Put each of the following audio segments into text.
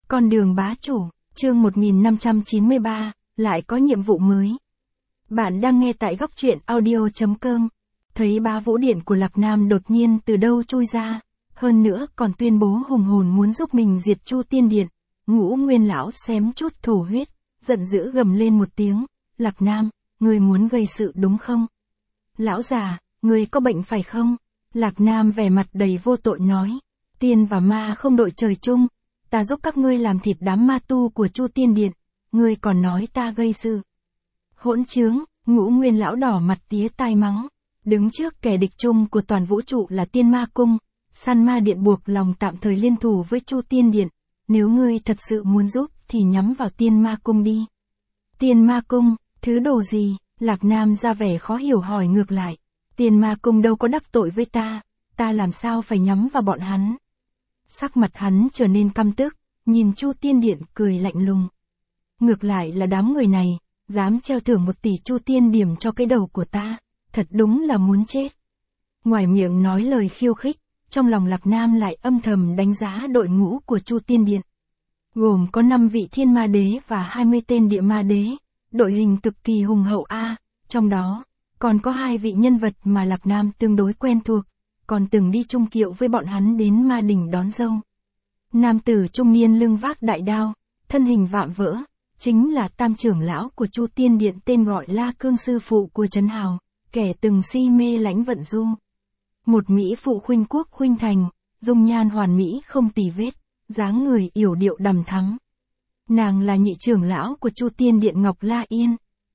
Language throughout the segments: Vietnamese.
Con đường bá chủ, chương 1593, lại có nhiệm vụ mới. Bạn đang nghe tại góc truyện audio.com. Thấy bá vũ điện của Lạc Nam đột nhiên từ đâu chui ra, hơn nữa còn tuyên bố hùng hồn muốn giúp mình diệt Chu Tiên Điện. Ngũ Nguyên lão xém chút thổ huyết, giận dữ gầm lên một tiếng, Lạc Nam, ngươi muốn gây sự đúng không? Lão già, ngươi có bệnh phải không? Lạc Nam vẻ mặt đầy vô tội nói, tiên và ma không đội trời chung, ta giúp các ngươi làm thịt đám ma tu của Chu Tiên Điện, ngươi còn nói ta gây sự. Hỗn trướng, Ngũ Nguyên lão đỏ mặt tía tai mắng, đứng trước kẻ địch chung của toàn vũ trụ là Tiên Ma Cung, San Ma Điện buộc lòng tạm thời liên thủ với Chu Tiên Điện, nếu ngươi thật sự muốn giúp thì nhắm vào Tiên Ma Cung đi. Tiên Ma Cung, thứ đồ gì? Lạc Nam ra vẻ khó hiểu hỏi ngược lại, Tiên Ma Cung đâu có đắc tội với ta làm sao phải nhắm vào bọn hắn? Sắc mặt hắn trở nên căm tức, nhìn Chu Tiên Điện cười lạnh lùng. Ngược lại là đám người này, dám treo thưởng 1 tỷ Chu Tiên điểm cho cái đầu của ta, thật đúng là muốn chết. Ngoài miệng nói lời khiêu khích, trong lòng Lạc Nam lại âm thầm đánh giá đội ngũ của Chu Tiên Điện. Gồm có 5 vị thiên ma đế và 20 tên địa ma đế, đội hình cực kỳ hùng hậu trong đó, còn có 2 vị nhân vật mà Lạc Nam tương đối quen thuộc, còn từng đi chung kiệu với bọn hắn đến ma đỉnh đón dâu. Nam tử trung niên lưng vác đại đao, thân hình vạm vỡ, chính là tam trưởng lão của Chu Tiên Điện tên gọi La Cương sư phụ của Trấn Hào, kẻ từng si mê lãnh vận du. Một mỹ phụ khuynh quốc khuynh thành, dung nhan hoàn mỹ không tì vết, dáng người yểu điệu đằm thắm. Nàng là nhị trưởng lão của Chu Tiên Điện Ngọc La Yên.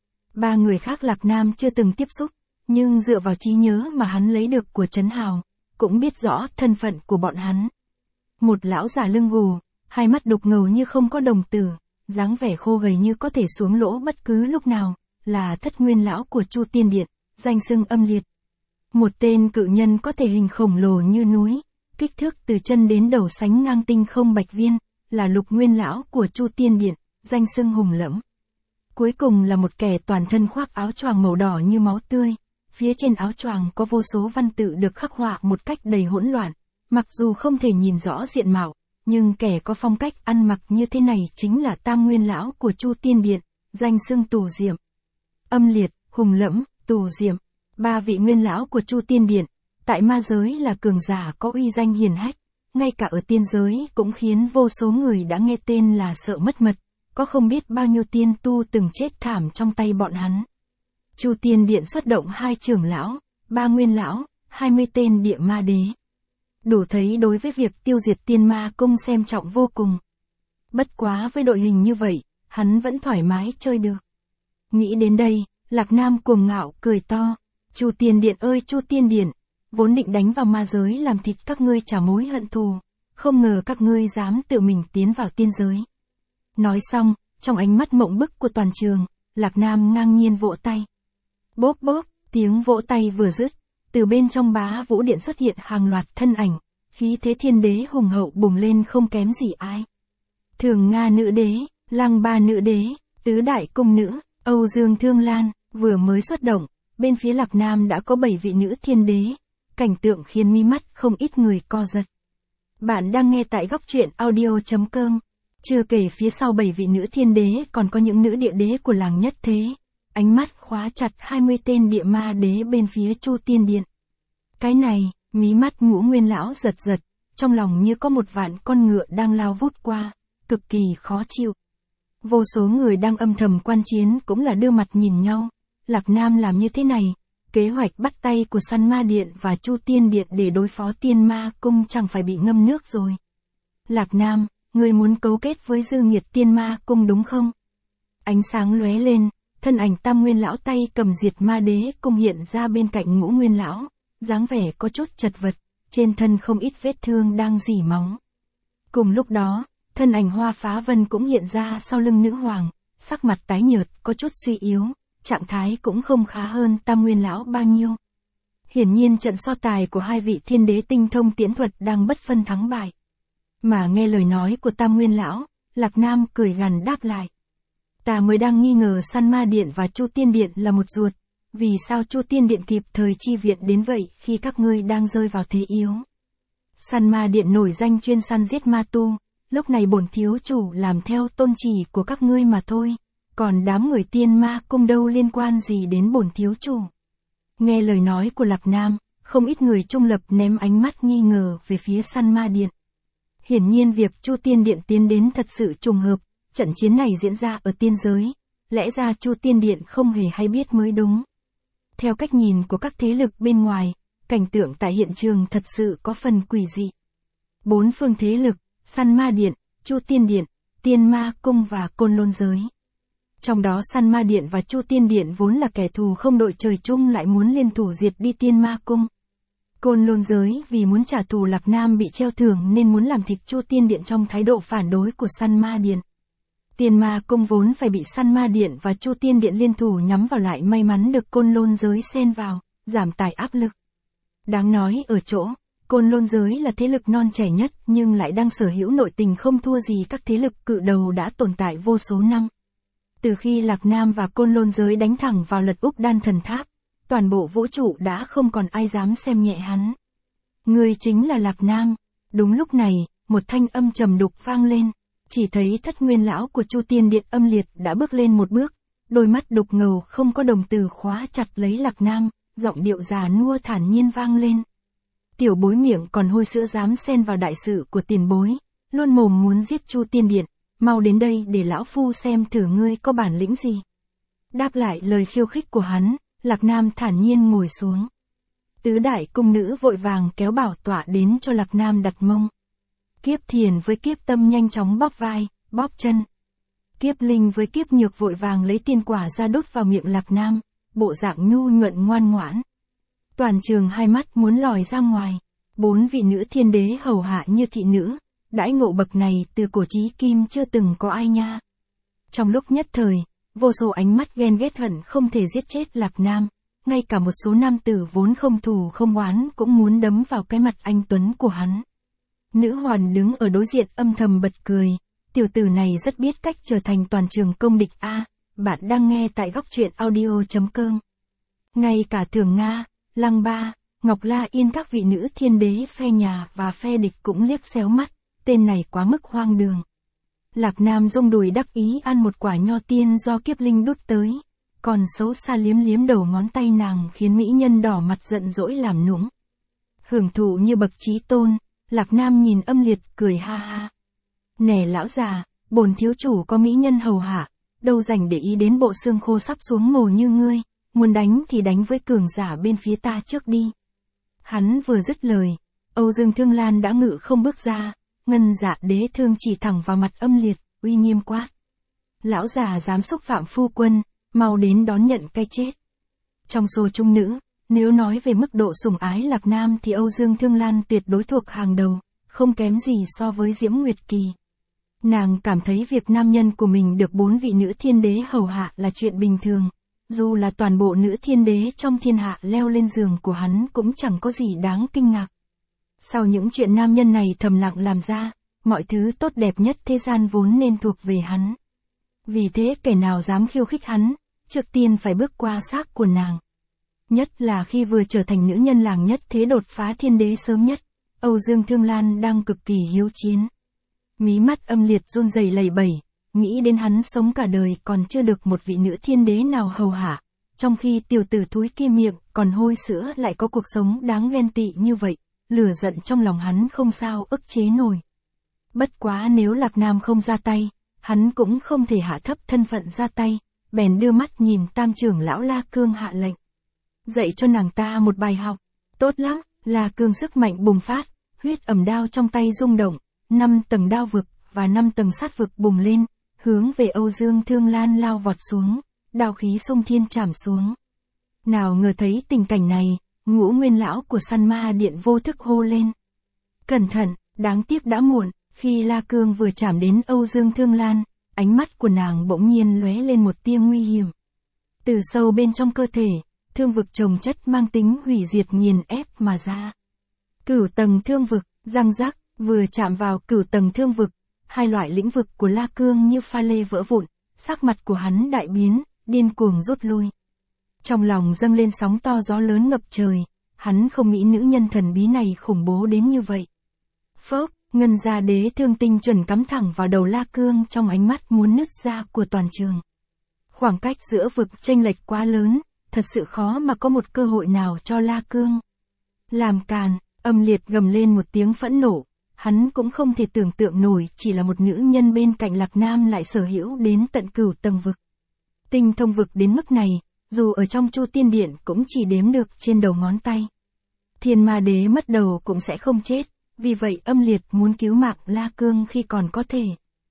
3 người khác Lạc Nam chưa từng tiếp xúc, nhưng dựa vào trí nhớ mà hắn lấy được của Trấn Hào, cũng biết rõ thân phận của bọn hắn. Một lão già lưng gù, hai mắt đục ngầu như không có đồng tử, dáng vẻ khô gầy như có thể xuống lỗ bất cứ lúc nào, là Thất Nguyên lão của Chu Tiên Điện, danh xưng âm liệt. Một tên cự nhân có thể hình khổng lồ như núi, kích thước từ chân đến đầu sánh ngang tinh không bạch viên, là Lục Nguyên lão của Chu Tiên Điện, danh xưng hùng lẫm. Cuối cùng là một kẻ toàn thân khoác áo choàng màu đỏ như máu tươi, phía trên áo choàng có vô số văn tự được khắc họa một cách đầy hỗn loạn, mặc dù không thể nhìn rõ diện mạo, nhưng kẻ có phong cách ăn mặc như thế này chính là Tam Nguyên lão của Chu Tiên Điện, danh xưng Tù Diệm. Âm liệt, hùng lẫm, Tù Diệm, 3 vị nguyên lão của Chu Tiên Điện, tại ma giới là cường giả có uy danh hiển hách, ngay cả ở tiên giới cũng khiến vô số người đã nghe tên là sợ mất mật, có không biết bao nhiêu tiên tu từng chết thảm trong tay bọn hắn. Chu Tiên Điện xuất động 2 trưởng lão, 3 nguyên lão, 20 tên địa ma đế. Đủ thấy đối với việc tiêu diệt Tiên Ma Cung xem trọng vô cùng. Bất quá với đội hình như vậy, hắn vẫn thoải mái chơi được. Nghĩ đến đây, Lạc Nam cuồng ngạo cười to, Chu Tiên Điện ơi Chu Tiên Điện, vốn định đánh vào ma giới làm thịt các ngươi trả mối hận thù, không ngờ các ngươi dám tự mình tiến vào tiên giới. Nói xong, trong ánh mắt mộng bức của toàn trường, Lạc Nam ngang nhiên vỗ tay. Bốp bốp, tiếng vỗ tay vừa dứt, từ bên trong bá vũ điện xuất hiện hàng loạt thân ảnh, khí thế thiên đế hùng hậu bùng lên không kém gì ai. Thường Nga nữ đế, Lăng Ba nữ đế, Tứ Đại cung nữ, Âu Dương Thương Lan, vừa mới xuất động, bên phía Lạc Nam đã có 7 vị nữ thiên đế, cảnh tượng khiến mi mắt không ít người co giật. Bạn đang nghe tại góc truyện audio.com, chưa kể phía sau 7 vị nữ thiên đế còn có những nữ địa đế của làng nhất thế. Ánh mắt khóa chặt 20 tên địa ma đế bên phía Chu Tiên Điện. Cái này, mí mắt Ngũ Nguyên lão giật giật, trong lòng như có một vạn con ngựa đang lao vút qua, cực kỳ khó chịu. Vô số người đang âm thầm quan chiến cũng là đưa mặt nhìn nhau, Lạc Nam làm như thế này, kế hoạch bắt tay của San Ma Điện và Chu Tiên Điện để đối phó Tiên Ma Cung chẳng phải bị ngâm nước rồi. Lạc Nam, ngươi muốn cấu kết với dư nghiệt Tiên Ma Cung đúng không? Ánh sáng lóe lên. Thân ảnh Tam Nguyên lão tay cầm diệt ma đế cung hiện ra bên cạnh Ngũ Nguyên lão, dáng vẻ có chút chật vật, trên thân không ít vết thương đang rỉ máu. Cùng lúc đó, thân ảnh Hoa Phá Vân cũng hiện ra sau lưng nữ hoàng, sắc mặt tái nhợt, có chút suy yếu, trạng thái cũng không khá hơn Tam Nguyên lão bao nhiêu. Hiển nhiên trận so tài của 2 vị thiên đế tinh thông tiễn thuật đang bất phân thắng bại. Mà nghe lời nói của Tam Nguyên lão, Lạc Nam cười gằn đáp lại. Ta mới đang nghi ngờ San Ma Điện và Chu Tiên Điện là một ruột, vì sao Chu Tiên Điện kịp thời chi viện đến vậy khi các ngươi đang rơi vào thế yếu? San Ma Điện nổi danh chuyên săn giết ma tu, lúc này bổn thiếu chủ làm theo tôn chỉ của các ngươi mà thôi, còn đám người Tiên Ma Cung đâu liên quan gì đến bổn thiếu chủ. Nghe lời nói của Lạc Nam, không ít người trung lập ném ánh mắt nghi ngờ về phía Săn Ma Điện. Hiển nhiên việc Chu Tiên Điện tiến đến thật sự trùng hợp, trận chiến này diễn ra ở tiên giới, lẽ ra Chu Tiên Điện không hề hay biết mới đúng. Theo cách nhìn của các thế lực bên ngoài, cảnh tượng tại hiện trường thật sự có phần quỷ dị. 4 phương thế lực, Săn Ma Điện, Chu Tiên Điện, Tiên Ma Cung và Côn Lôn Giới. Trong đó Săn Ma Điện và Chu Tiên Điện vốn là kẻ thù không đội trời chung lại muốn liên thủ diệt đi Tiên Ma Cung. Côn Lôn Giới vì muốn trả thù Lạc Nam bị treo thưởng nên muốn làm thịt Chu Tiên Điện trong thái độ phản đối của Săn Ma Điện. Tiên Ma Cung vốn phải bị Săn Ma Điện và Chu Tiên Điện liên thủ nhắm vào lại may mắn được Côn Lôn Giới xen vào, giảm tải áp lực. Đáng nói ở chỗ, Côn Lôn Giới là thế lực non trẻ nhất nhưng lại đang sở hữu nội tình không thua gì các thế lực cự đầu đã tồn tại vô số năm. Từ khi Lạc Nam và Côn Lôn Giới đánh thẳng vào lật úp Đan Thần Tháp, toàn bộ vũ trụ đã không còn ai dám xem nhẹ hắn. Người chính là Lạc Nam. Đúng lúc này, một thanh âm trầm đục vang lên, chỉ thấy Thất Nguyên lão của Chu Tiên Điện Âm Liệt đã bước lên một bước, đôi mắt đục ngầu không có đồng tử khóa chặt lấy Lạc Nam, giọng điệu già nua thản nhiên vang lên. Tiểu bối miệng còn hôi sữa dám xen vào đại sự của tiền bối, luôn mồm muốn giết Chu Tiên Điện, mau đến đây để lão phu xem thử ngươi có bản lĩnh gì. Đáp lại lời khiêu khích của hắn, Lạc Nam thản nhiên ngồi xuống. Tứ đại cung nữ vội vàng kéo bảo tọa đến cho Lạc Nam đặt mông. Kiếp Thiền với Kiếp Tâm nhanh chóng bóp vai, bóp chân. Kiếp Linh với Kiếp Nhược vội vàng lấy tiên quả ra đút vào miệng Lạc Nam, bộ dạng nhu nhuận ngoan ngoãn. Toàn trường hai mắt muốn lòi ra ngoài, 4 vị nữ thiên đế hầu hạ như thị nữ, đãi ngộ bậc này từ cổ chí kim chưa từng có ai nha. Trong lúc nhất thời, vô số ánh mắt ghen ghét hận không thể giết chết Lạc Nam, ngay cả một số nam tử vốn không thù không oán cũng muốn đấm vào cái mặt anh tuấn của hắn. Nữ hoàn đứng ở đối diện âm thầm bật cười, tiểu tử này rất biết cách trở thành toàn trường công địch a. Bạn đang nghe tại góc truyện audio.com. Ngay cả Thường Nga, Lăng Ba, Ngọc La Yên các vị nữ thiên đế phe nhà và phe địch cũng liếc xéo mắt, tên này quá mức hoang đường. Lạc Nam rung đùi đắc ý ăn một quả nho tiên do Kiếp Linh đút tới, còn xấu xa liếm liếm đầu ngón tay nàng khiến mỹ nhân đỏ mặt giận dỗi làm nũng. Hưởng thụ như bậc chí tôn, Lạc Nam nhìn Âm Liệt cười ha ha. Nè lão già, bổn thiếu chủ có mỹ nhân hầu hạ, đâu rảnh để ý đến bộ xương khô sắp xuống mồ như ngươi, muốn đánh thì đánh với cường giả bên phía ta trước đi. Hắn vừa dứt lời, Âu Dương Thương Lan đã ngự không bước ra, Ngân Dạ Đế thương chỉ thẳng vào mặt Âm Liệt, uy nghiêm quát. Lão già dám xúc phạm phu quân, mau đến đón nhận cái chết. Trong số trung nữ, nếu nói về mức độ sủng ái Lạc Nam thì Âu Dương Thương Lan tuyệt đối thuộc hàng đầu, không kém gì so với Diễm Nguyệt Kỳ. Nàng cảm thấy việc nam nhân của mình được 4 vị nữ thiên đế hầu hạ là chuyện bình thường, dù là toàn bộ nữ thiên đế trong thiên hạ leo lên giường của hắn cũng chẳng có gì đáng kinh ngạc. Sau những chuyện nam nhân này thầm lặng làm ra, mọi thứ tốt đẹp nhất thế gian vốn nên thuộc về hắn. Vì thế kẻ nào dám khiêu khích hắn, trước tiên phải bước qua xác của nàng. Nhất là khi vừa trở thành nữ nhân làng nhất thế đột phá thiên đế sớm nhất, Âu Dương Thương Lan đang cực kỳ hiếu chiến. Mí mắt Âm Liệt run rẩy lẩy bẩy, nghĩ đến hắn sống cả đời còn chưa được một vị nữ thiên đế nào hầu hạ, trong khi tiểu tử thúi kia miệng còn hôi sữa lại có cuộc sống đáng ghen tị như vậy, lửa giận trong lòng hắn không sao ức chế nổi. Bất quá nếu Lạc Nam không ra tay, hắn cũng không thể hạ thấp thân phận ra tay, bèn đưa mắt nhìn Tam trưởng lão La Cương hạ lệnh. Dạy cho nàng ta một bài học. Tốt lắm, La Cương sức mạnh bùng phát, huyết ẩm đao trong tay rung động, 5 tầng đao vực và 5 tầng sát vực bùng lên, hướng về Âu Dương Thương Lan lao vọt xuống, đao khí xung thiên chảm xuống. Nào ngờ thấy tình cảnh này, Ngũ Nguyên lão của Săn Ma Điện vô thức hô lên. Cẩn thận, đáng tiếc đã muộn, khi La Cương vừa chạm đến Âu Dương Thương Lan, ánh mắt của nàng bỗng nhiên lóe lên một tia nguy hiểm. Từ sâu bên trong cơ thể, thương vực chồng chất mang tính hủy diệt nghiền ép mà ra. Cửu tầng thương vực, răng rắc, vừa chạm vào cửu tầng thương vực, hai loại lĩnh vực của La Cương như pha lê vỡ vụn, sắc mặt của hắn đại biến, điên cuồng rút lui. Trong lòng dâng lên sóng to gió lớn ngập trời, hắn không nghĩ nữ nhân thần bí này khủng bố đến như vậy. Phốc, Ngân Gia Đế thương tinh chuẩn cắm thẳng vào đầu La Cương trong ánh mắt muốn nứt ra của toàn trường. Khoảng cách giữa vực chênh lệch quá lớn, thật sự khó mà có một cơ hội nào cho La Cương. Làm càn, Âm Liệt gầm lên một tiếng phẫn nộ, hắn cũng không thể tưởng tượng nổi chỉ là một nữ nhân bên cạnh Lạc Nam lại sở hữu đến tận cửu tầng vực. Tinh thông vực đến mức này, dù ở trong Chu Tiên Điện cũng chỉ đếm được trên đầu ngón tay. Thiên Ma Đế mất đầu cũng sẽ không chết, vì vậy Âm Liệt muốn cứu mạng La Cương khi còn có thể.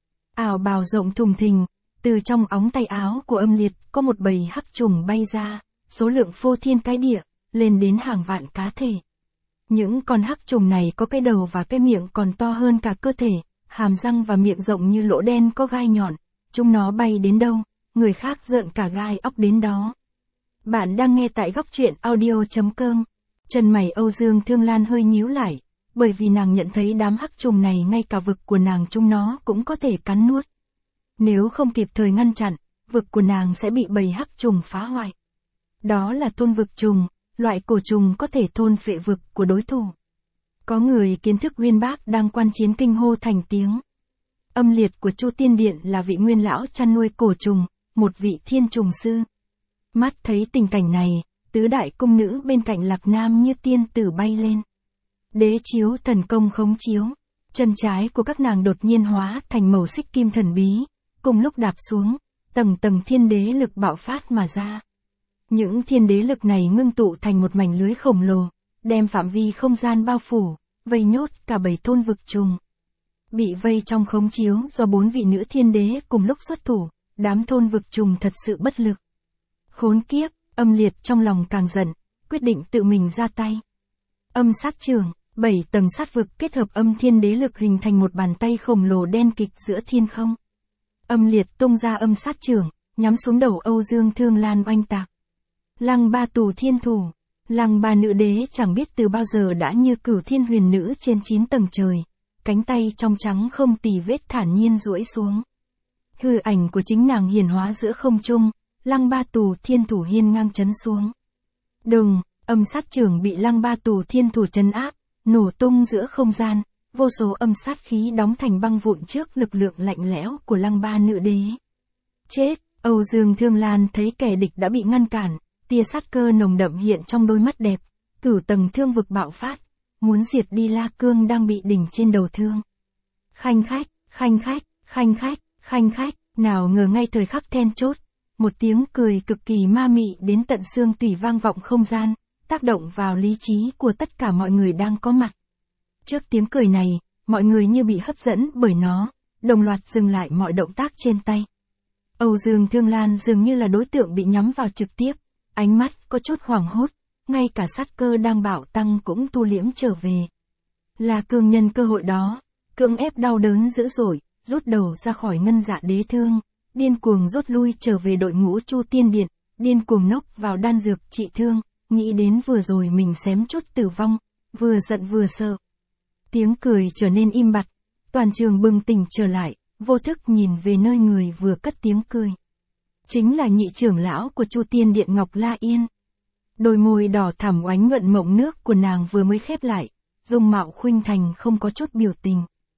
Ảo bào rộng thùng thình, từ trong ống tay áo của Âm Liệt có một bầy hắc trùng bay ra, số lượng phô thiên cái địa, lên đến hàng vạn cá thể. Những con hắc trùng này có cái đầu và cái miệng còn to hơn cả cơ thể, hàm răng và miệng rộng như lỗ đen có gai nhọn, chúng nó bay đến đâu, người khác rợn cả gai óc đến đó. Bạn đang nghe tại góc truyện audio.com. Chân mày Âu Dương Thương Lan hơi nhíu lại, bởi vì nàng nhận thấy đám hắc trùng này ngay cả vực của nàng chúng nó cũng có thể cắn nuốt. Nếu không kịp thời ngăn chặn, vực của nàng sẽ bị bầy hắc trùng phá hoại. Đó là thôn vực trùng, loại cổ trùng có thể thôn phệ vực của đối thủ. Có người kiến thức uyên bác đang quan chiến kinh hô thành tiếng. Âm Liệt của Chu Tiên Điện là vị nguyên lão chăn nuôi cổ trùng, một vị thiên trùng sư. Mắt thấy tình cảnh này, tứ đại cung nữ bên cạnh Lạc Nam như tiên tử bay lên. Đế chiếu thần công khống chiếu, chân trái của các nàng đột nhiên hóa thành màu xích kim thần bí, cùng lúc đạp xuống, tầng tầng thiên đế lực bạo phát mà ra. Những thiên đế lực này ngưng tụ thành một mảnh lưới khổng lồ, đem phạm vi không gian bao phủ, vây nhốt cả bầy thôn vực trùng. Bị vây trong khống chiếu do 4 vị nữ thiên đế cùng lúc xuất thủ, đám thôn vực trùng thật sự bất lực. Khốn kiếp, Âm Liệt trong lòng càng giận, quyết định tự mình ra tay. Âm sát trường, 7 tầng sát vực kết hợp âm thiên đế lực hình thành một bàn tay khổng lồ đen kịch giữa thiên không. Âm Liệt tung ra âm sát trường, nhắm xuống đầu Âu Dương Thương Lan oanh tạc. Lăng Ba Tù Thiên Thủ, Lăng Ba nữ đế chẳng biết từ bao giờ đã như cửu thiên huyền nữ trên 9 tầng trời, cánh tay trong trắng không tì vết thản nhiên duỗi xuống. Hư ảnh của chính nàng hiển hóa giữa không trung, Lăng Ba Tù Thiên Thủ hiên ngang chấn xuống. Đùng, âm sát trường bị Lăng Ba Tù Thiên Thủ trấn áp, nổ tung giữa không gian, vô số âm sát khí đóng thành băng vụn trước lực lượng lạnh lẽo của Lăng Ba nữ đế. Chết, Âu Dương Thương Lan thấy kẻ địch đã bị ngăn cản, tia sát cơ nồng đậm hiện trong đôi mắt đẹp, cửu tầng thương vực bạo phát, muốn diệt đi La Cương đang bị đỉnh trên đầu thương. Khanh khách, khanh khách, khanh khách, khanh khách, nào ngờ ngay thời khắc then chốt, một tiếng cười cực kỳ ma mị đến tận xương tủy vang vọng không gian, tác động vào lý trí của tất cả mọi người đang có mặt. Trước tiếng cười này, mọi người như bị hấp dẫn bởi nó, đồng loạt dừng lại mọi động tác trên tay. Âu Dương Thương Lan dường như là đối tượng bị nhắm vào trực tiếp, ánh mắt có chút hoảng hốt, ngay cả sát cơ đang bạo tăng cũng tu liễm trở về. La Cương nhân cơ hội đó, cưỡng ép đau đớn dữ dội, rút đầu ra khỏi Ngân Dạ Đế thương, điên cuồng rút lui trở về đội ngũ Chu Tiên Điện, điên cuồng nốc vào đan dược trị thương, nghĩ đến vừa rồi mình xém chút tử vong, vừa giận vừa sợ. Tiếng cười trở nên im bặt, toàn trường bừng tỉnh trở lại, vô thức nhìn về nơi người vừa cất tiếng cười. Chính là nhị trưởng lão của Chu Tiên Điện Ngọc La Yên. Đôi môi đỏ thẳm oánh nhuận mộng nước của nàng vừa mới khép lại, dung mạo khuynh thành không có chút biểu tình.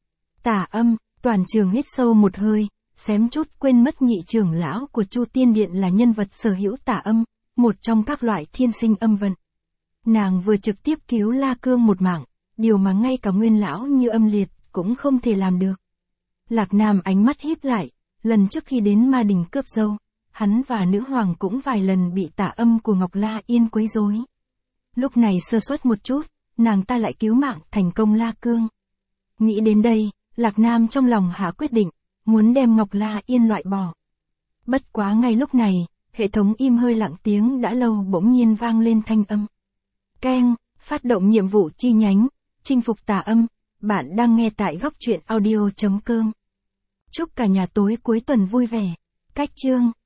Tả Âm, toàn trường hít sâu một hơi, xém chút quên mất nhị trưởng lão của Chu Tiên Điện là nhân vật sở hữu tả âm, một trong các loại thiên sinh âm vận. Nàng vừa trực tiếp cứu La Cương một mạng, điều mà ngay cả nguyên lão như Âm Liệt cũng không thể làm được. Lạc Nam ánh mắt híp lại, lần trước khi đến Ma Đình cướp dâu, hắn và nữ hoàng cũng vài lần bị tả âm của Ngọc La Yên quấy rối. Lúc này sơ suất một chút, nàng ta lại cứu mạng thành công La Cương. Nghĩ đến đây, Lạc Nam trong lòng hạ quyết định, muốn đem Ngọc La Yên loại bỏ. Bất quá ngay lúc này, hệ thống im hơi lặng tiếng đã lâu bỗng nhiên vang lên thanh âm. Keng, phát động nhiệm vụ chi nhánh, chinh phục tà âm, bạn đang nghe tại góc truyện audio.com. Chúc cả nhà tối cuối tuần vui vẻ. Cách chương